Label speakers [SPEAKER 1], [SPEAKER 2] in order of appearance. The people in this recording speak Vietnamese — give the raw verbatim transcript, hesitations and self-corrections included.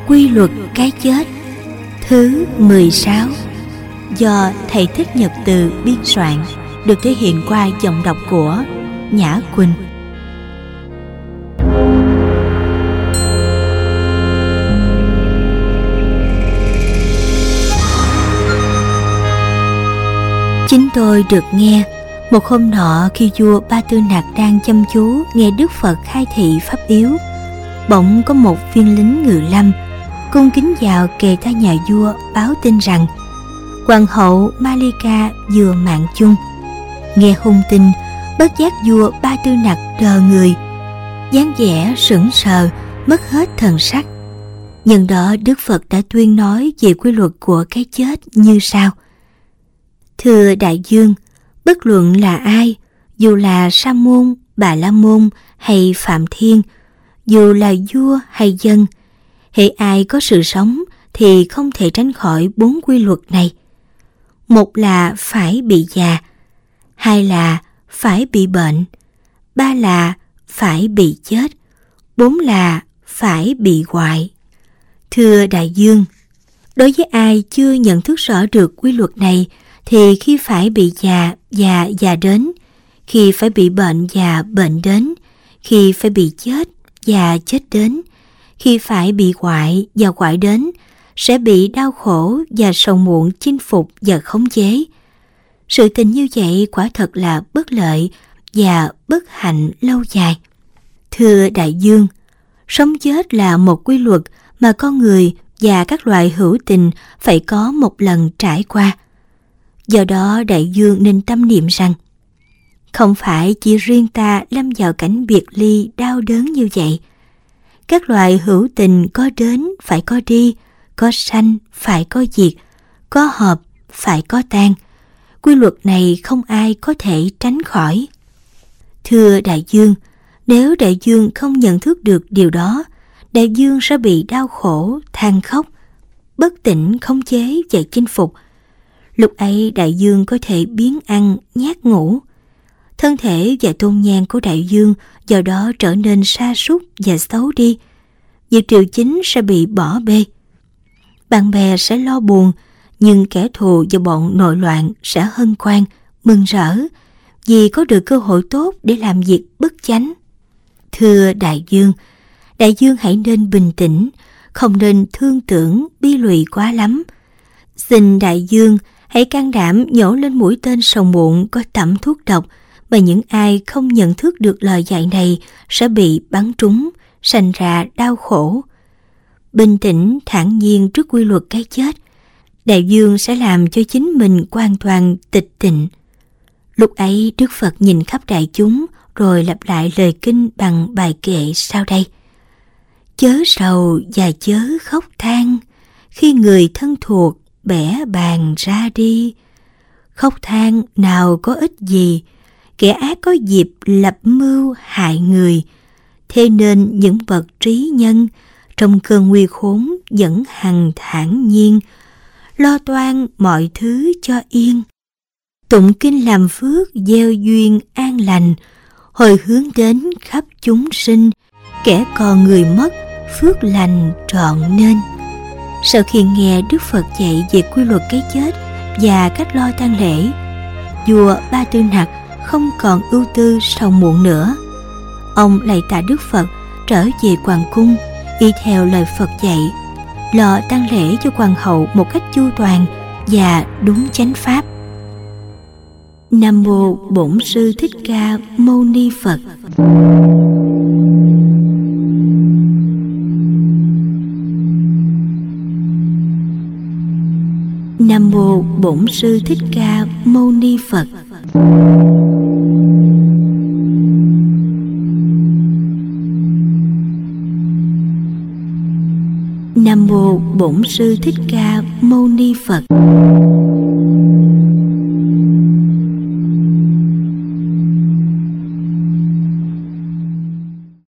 [SPEAKER 1] Quy luật cái chết thứ mười sáu do thầy Thích Nhật Từ biên soạn, được thể hiện qua giọng đọc của Nhã Quỳnh. Chính tôi được nghe một hôm nọ khi vua Ba Tư Nặc đang chăm chú nghe Đức Phật khai thị pháp yếu, bỗng có một viên lính ngự lâm cung kính vào kề tai nhà vua báo tin rằng hoàng hậu Malika vừa mạng chung. Nghe hung tin, bất giác vua Ba Tư Nặc đờ người, dáng vẻ sững sờ, mất hết thần sắc. Nhân đó Đức Phật đã tuyên nói về quy luật của cái chết như sau: Thưa đại dương, bất luận là ai, dù là Sa môn, Bà La môn hay Phạm Thiên, dù là vua hay dân, hễ ai có sự sống thì không thể tránh khỏi bốn quy luật này. Một là phải bị già, hai là phải bị bệnh, ba là phải bị chết, bốn là phải bị hoại. Thưa đại dương, đối với ai chưa nhận thức rõ được quy luật này thì khi phải bị già và già đến, khi phải bị bệnh và bệnh đến, khi phải bị chết và chết đến, khi phải bị hoại và hoại đến, sẽ bị đau khổ và sầu muộn chinh phục và khống chế. Sự tình như vậy quả thật là bất lợi và bất hạnh lâu dài. Thưa đại dương, sống chết là một quy luật mà con người và các loài hữu tình phải có một lần trải qua. Do đó đại dương nên tâm niệm rằng không phải chỉ riêng ta lâm vào cảnh biệt ly đau đớn như vậy. Các loài hữu tình có đến phải có đi, có sanh phải có diệt, có hợp phải có tan. Quy luật này không ai có thể tránh khỏi. Thưa đại dương, nếu đại dương không nhận thức được điều đó, đại dương sẽ bị đau khổ, than khóc, bất tỉnh khống chế và chinh phục. Lúc ấy đại dương có thể biếng ăn, nhát ngủ. Thân thể và tôn nhang của đại dương do đó trở nên sa sút và xấu đi. Việc triều chính sẽ bị bỏ bê. Bạn bè sẽ lo buồn, nhưng kẻ thù và bọn nội loạn sẽ hân hoan, mừng rỡ vì có được cơ hội tốt để làm việc bất chánh. Thưa đại dương, đại dương hãy nên bình tĩnh, không nên thương tưởng bi lụy quá lắm. Xin đại dương hãy can đảm nhổ lên mũi tên sầu muộn có tẩm thuốc độc mà những ai không nhận thức được lời dạy này sẽ bị bắn trúng, sanh ra đau khổ. Bình tĩnh, thản nhiên trước quy luật cái chết, đại dương sẽ làm cho chính mình hoàn toàn tịch tịnh. Lúc ấy Đức Phật nhìn khắp đại chúng rồi lặp lại lời kinh bằng bài kệ sau đây: Chớ sầu và chớ khóc than, khi người thân thuộc bẻ bàng ra đi. Khóc than nào có ích gì, kẻ ác có dịp lập mưu hại người. Thế nên những bậc trí nhân trong cơn nguy khốn vẫn hằng thản nhiên, lo toan mọi thứ cho yên. Tụng kinh làm phước gieo duyên an lành, hồi hướng đến khắp chúng sinh, kẻ còn người mất phước lành trọn nên. Sau khi nghe Đức Phật dạy về quy luật cái chết và cách lo tang lễ, vua Ba Tư Nặc không còn ưu tư sầu muộn nữa. Ông lạy tạ Đức Phật trở về hoàng cung, y theo lời Phật dạy, lo tang lễ cho hoàng hậu một cách chu toàn và đúng chánh pháp. Nam mô Bổn Sư Thích Ca Mâu Ni Phật. Nam mô Bổn Sư Thích Ca Mâu Ni Phật. Nam mô Bổn Sư Thích Ca Mâu Ni Phật.